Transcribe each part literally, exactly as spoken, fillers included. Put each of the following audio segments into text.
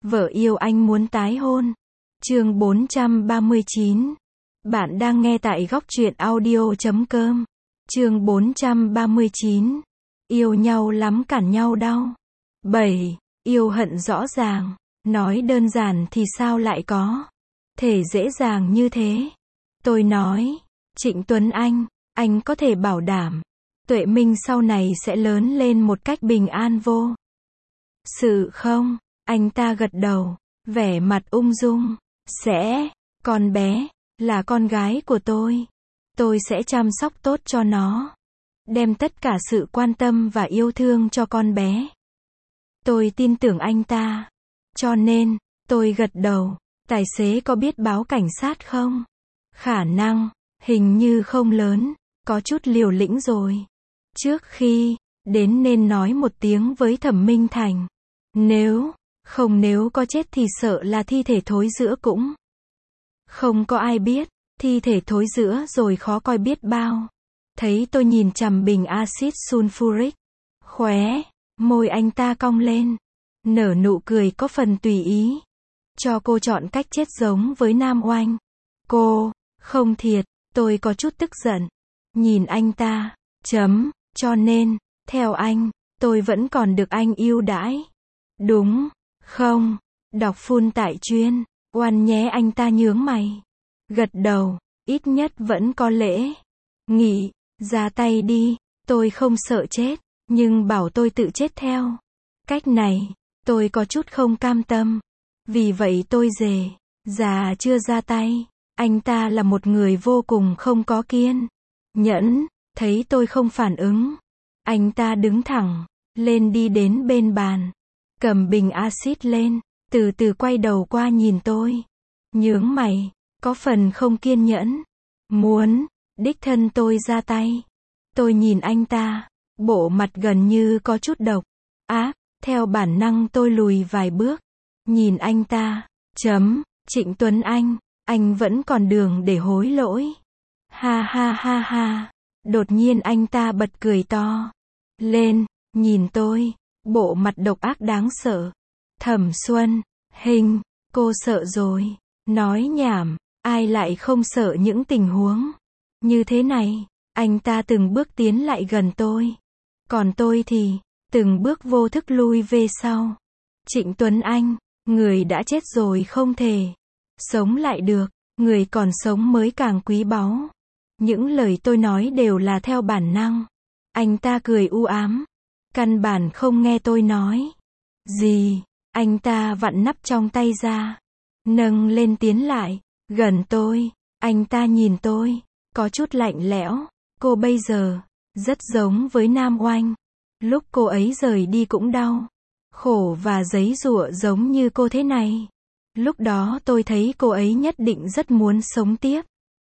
Vợ yêu anh muốn tái hôn. Chương bốn trăm ba mươi chín. Bạn đang nghe tại góc truyện audio chấm com. Chương bốn trăm ba mươi chín. Yêu nhau lắm cản nhau đau. bảy. Yêu hận rõ ràng. Nói đơn giản thì sao lại có thể dễ dàng như thế. Tôi nói, Trịnh Tuấn Anh, anh có thể bảo đảm Tuệ Minh sau này sẽ lớn lên một cách bình an vô sự không? Anh ta gật đầu, vẻ mặt ung dung. Sẽ, con bé là con gái của tôi. Tôi sẽ chăm sóc tốt cho nó, đem tất cả sự quan tâm và yêu thương cho con bé. Tôi tin tưởng anh ta, cho nên tôi gật đầu. Tài xế có biết báo cảnh sát không? Khả năng hình như không lớn, có chút liều lĩnh rồi. Trước khi đến nên nói một tiếng với Thẩm Minh Thành. Nếu không nếu có chết thì sợ là thi thể thối rữa cũng không có ai biết. Thi thể thối rữa rồi khó coi biết bao. Thấy tôi nhìn chằm bình axit sulfuric, khóe môi anh ta cong lên, nở nụ cười có phần tùy ý. Cho cô chọn cách chết giống với Nam Oanh. Cô không thiệt. Tôi có chút tức giận. Nhìn anh ta, chấm, cho nên, theo anh, tôi vẫn còn được anh ưu đãi. Đúng không? Đọc full tại chuyên, oan nhé. Anh ta nhướng mày, gật đầu, ít nhất vẫn có lễ nghị. Ra tay đi. Tôi không sợ chết, nhưng bảo tôi tự chết theo cách này, tôi có chút không cam tâm. Vì vậy tôi dè dà chưa ra tay. Anh ta là một người vô cùng không có kiên nhẫn. Thấy tôi không phản ứng, anh ta đứng thẳng lên đi đến bên bàn, cầm bình axit lên, từ từ quay đầu qua nhìn tôi, nhướng mày, có phần không kiên nhẫn. Muốn đích thân tôi ra tay. Tôi nhìn anh ta, bộ mặt gần như có chút độc ác. Theo bản năng tôi lùi vài bước, nhìn anh ta. Chấm, Trịnh Tuấn Anh, anh vẫn còn đường để hối lỗi. Ha ha ha ha. Đột nhiên anh ta bật cười to lên, nhìn tôi, bộ mặt độc ác đáng sợ. Thẩm Xuân Hình, cô sợ rồi. Nói nhảm, ai lại không sợ những tình huống như thế này. Anh ta từng bước tiến lại gần tôi, còn tôi thì từng bước vô thức lui về sau. Trịnh Tuấn Anh, người đã chết rồi không thể sống lại được, người còn sống mới càng quý báu. Những lời tôi nói đều là theo bản năng. Anh ta cười u ám, căn bản không nghe tôi nói gì. Anh ta vặn nắp trong tay ra, nâng lên tiến lại gần tôi. Anh ta nhìn tôi, có chút lạnh lẽo. Cô bây giờ rất giống với Nam Oanh. Lúc cô ấy rời đi cũng đau khổ và giấy giụa giống như cô thế này. Lúc đó tôi thấy cô ấy nhất định rất muốn sống tiếp.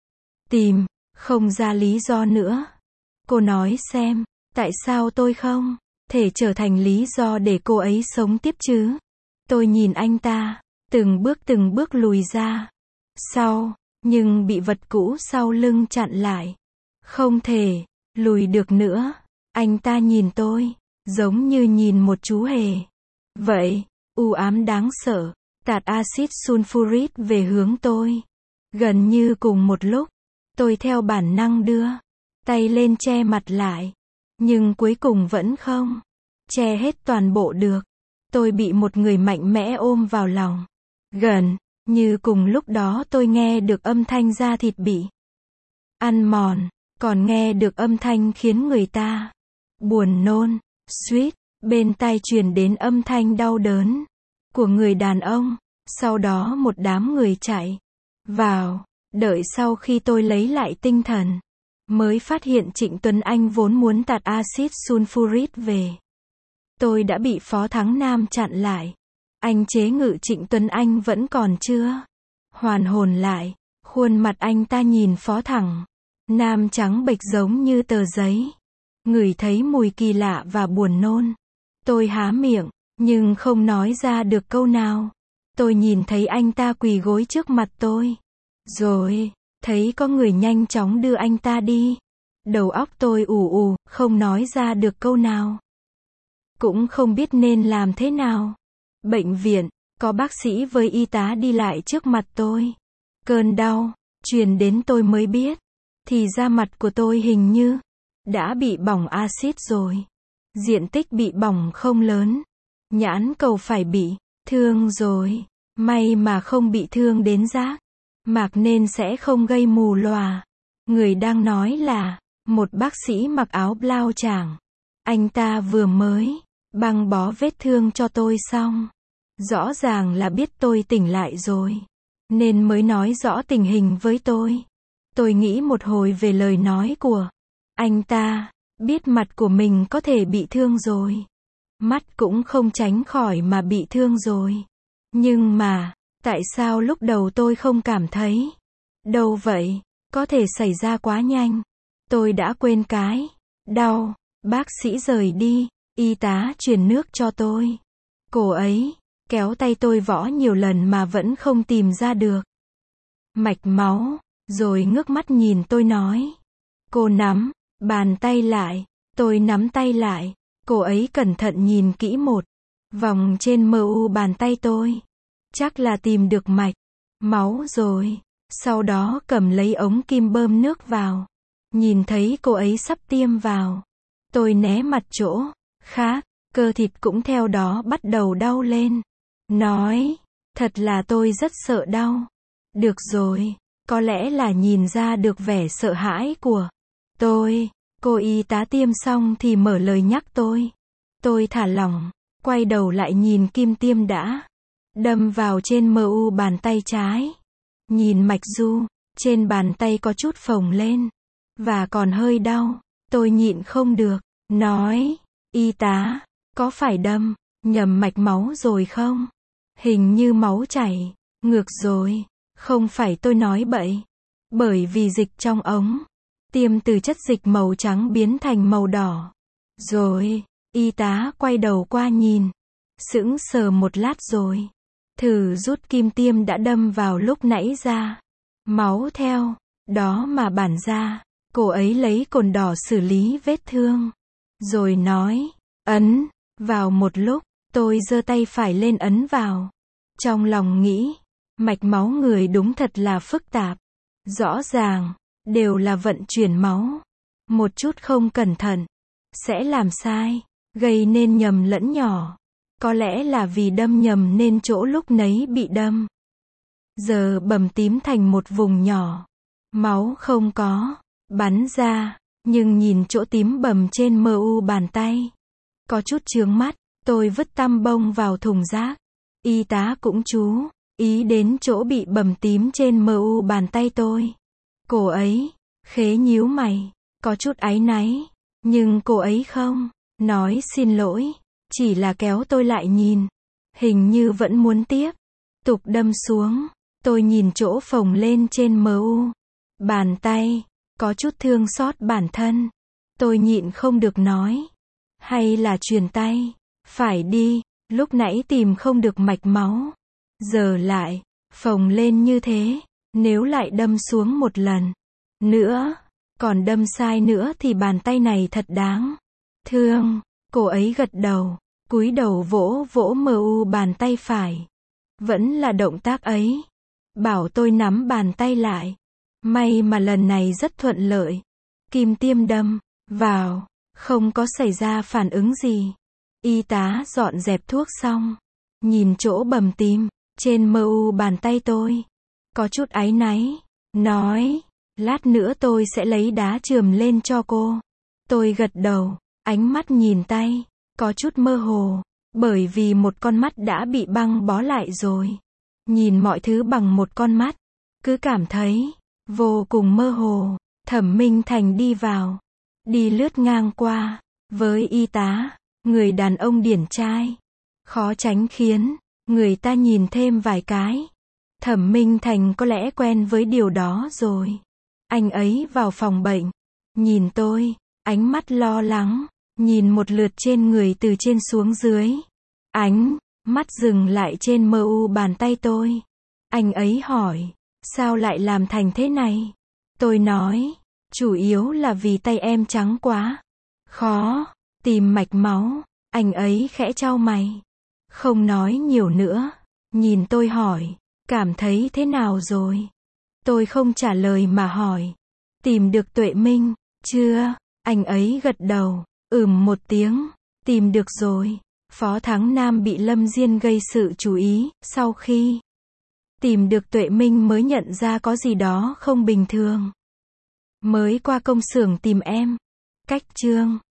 Tìm không ra lý do nữa. Cô nói xem, tại sao tôi không thể trở thành lý do để cô ấy sống tiếp chứ? Tôi nhìn anh ta, từng bước từng bước lùi ra sau, nhưng bị vật cũ sau lưng chặn lại. Không thể lùi được nữa. Anh ta nhìn tôi, giống như nhìn một chú hề vậy, u ám đáng sợ, tạt axit sulfuric về hướng tôi. Gần như cùng một lúc, tôi theo bản năng đưa tay lên che mặt lại, nhưng cuối cùng vẫn không che hết toàn bộ được. Tôi bị một người mạnh mẽ ôm vào lòng. Gần như cùng lúc đó tôi nghe được âm thanh da thịt bị ăn mòn, còn nghe được âm thanh khiến người ta buồn nôn. Suýt, bên tai truyền đến âm thanh đau đớn của người đàn ông. Sau đó một đám người chạy vào. Đợi sau khi tôi lấy lại tinh thần, mới phát hiện Trịnh Tuấn Anh vốn muốn tạt axit sulfuric về tôi đã bị Phó Thắng Nam chặn lại. Anh chế ngự Trịnh Tuấn Anh vẫn còn chưa hoàn hồn lại. Khuôn mặt anh ta nhìn Phó Thắng Nam trắng bệch giống như tờ giấy. Ngửi thấy mùi kỳ lạ và buồn nôn. Tôi há miệng, nhưng không nói ra được câu nào. Tôi nhìn thấy anh ta quỳ gối trước mặt tôi. Rồi, thấy có người nhanh chóng đưa anh ta đi. Đầu óc tôi ù ù, không nói ra được câu nào. Cũng không biết nên làm thế nào. Bệnh viện, Có bác sĩ với y tá đi lại trước mặt tôi. Cơn đau truyền đến tôi mới biết, thì da mặt của tôi hình như đã bị bỏng axit rồi. Diện tích bị bỏng không lớn, nhãn cầu phải bị thương rồi. May mà không bị thương đến giác mạc nên sẽ không gây mù lòa. Người đang nói là một bác sĩ mặc áo blau tràng. Anh ta vừa mới băng bó vết thương cho tôi xong. Rõ ràng là biết tôi tỉnh lại rồi, nên mới nói rõ tình hình với tôi. Tôi nghĩ một hồi về lời nói của anh ta, biết mặt của mình có thể bị thương rồi. Mắt cũng không tránh khỏi mà bị thương rồi. Nhưng mà, tại sao lúc đầu tôi không cảm thấy? Đâu vậy? Có thể xảy ra quá nhanh. Tôi đã quên cái đau. Bác sĩ rời đi, y tá truyền nước cho tôi. Cô ấy kéo tay tôi võ nhiều lần mà vẫn không tìm ra được mạch máu, rồi ngước mắt nhìn tôi nói. Cô nắm bàn tay lại. Tôi nắm tay lại. Cô ấy cẩn thận nhìn kỹ một vòng trên mờ u bàn tay tôi. Chắc là tìm được mạch máu rồi. Sau đó cầm lấy ống kim bơm nước vào. Nhìn thấy cô ấy sắp tiêm vào. Tôi né mặt chỗ khác, cơ thịt cũng theo đó bắt đầu đau lên. Nói, thật là tôi rất sợ đau. Được rồi, có lẽ là nhìn ra được vẻ sợ hãi của tôi. Cô y tá tiêm xong thì mở lời nhắc tôi. Tôi thả lỏng, quay đầu lại nhìn kim tiêm đã đâm vào trên mờ u bàn tay trái. Nhìn mạch du trên bàn tay có chút phồng lên và còn hơi đau. Tôi nhịn không được, nói, y tá, có phải đâm nhầm mạch máu rồi không? Hình như máu chảy ngược rồi. Không phải tôi nói bậy. Bởi vì dịch trong ống tiêm từ chất dịch màu trắng biến thành màu đỏ. Rồi, y tá quay đầu qua nhìn. Sững sờ một lát rồi. Thử rút kim tiêm đã đâm vào lúc nãy ra. Máu theo đó mà bản ra. Cô ấy lấy cồn đỏ xử lý vết thương. Rồi nói, ấn vào một lúc. Tôi giơ tay phải lên ấn vào. Trong lòng nghĩ, mạch máu người đúng thật là phức tạp. Rõ ràng, đều là vận chuyển máu. Một chút không cẩn thận, sẽ làm sai, gây nên nhầm lẫn nhỏ. Có lẽ là vì đâm nhầm nên chỗ lúc nấy bị đâm. Giờ bầm tím thành một vùng nhỏ. Máu không có bắn ra, nhưng nhìn chỗ tím bầm trên mờ u bàn tay. Có chút chướng mắt, tôi vứt tăm bông vào thùng rác. Y tá cũng chú ý đến chỗ bị bầm tím trên mờ u bàn tay tôi. Cô ấy khế nhíu mày, có chút áy náy, nhưng cô ấy không nói xin lỗi, chỉ là kéo tôi lại nhìn. Hình như vẫn muốn tiếp tục đâm xuống. Tôi nhìn chỗ phồng lên trên mờ u bàn tay, có chút thương xót bản thân. Tôi nhịn không được nói, hay là truyền tay phải đi, lúc nãy tìm không được mạch máu, giờ lại phồng lên như thế, nếu lại đâm xuống một lần nữa, còn đâm sai nữa thì bàn tay này thật đáng thương. Cô ấy gật đầu, cúi đầu vỗ vỗ mờ u bàn tay phải. Vẫn là động tác ấy, bảo tôi nắm bàn tay lại. May mà lần này rất thuận lợi. Kim tiêm đâm vào, không có xảy ra phản ứng gì. Y tá dọn dẹp thuốc xong, nhìn chỗ bầm tím trên mờ u bàn tay tôi, có chút áy náy, nói, lát nữa tôi sẽ lấy đá chườm lên cho cô. Tôi gật đầu, ánh mắt nhìn tay, có chút mơ hồ, bởi vì một con mắt đã bị băng bó lại rồi. Nhìn mọi thứ bằng một con mắt, cứ cảm thấy vô cùng mơ hồ. Thẩm Minh Thành đi vào, đi lướt ngang qua với y tá, người đàn ông điển trai, khó tránh khiến người ta nhìn thêm vài cái. Thẩm Minh Thành có lẽ quen với điều đó rồi. Anh ấy vào phòng bệnh, nhìn tôi, ánh mắt lo lắng, nhìn một lượt trên người từ trên xuống dưới. Ánh mắt dừng lại trên mờ u bàn tay tôi. Anh ấy hỏi, sao lại làm thành thế này? Tôi nói, chủ yếu là vì tay em trắng quá, khó tìm mạch máu. Anh ấy khẽ chau mày, không nói nhiều nữa, Nhìn tôi hỏi, cảm thấy thế nào rồi? Tôi không trả lời mà hỏi, tìm được Tuệ Minh, chưa? Anh ấy gật đầu, ừm một tiếng, tìm được rồi. Phó Thắng Nam bị Lâm Diên gây sự chú ý, sau khi tìm được Tuệ Minh mới nhận ra có gì đó không bình thường. Mới qua công xưởng tìm em. Cách chương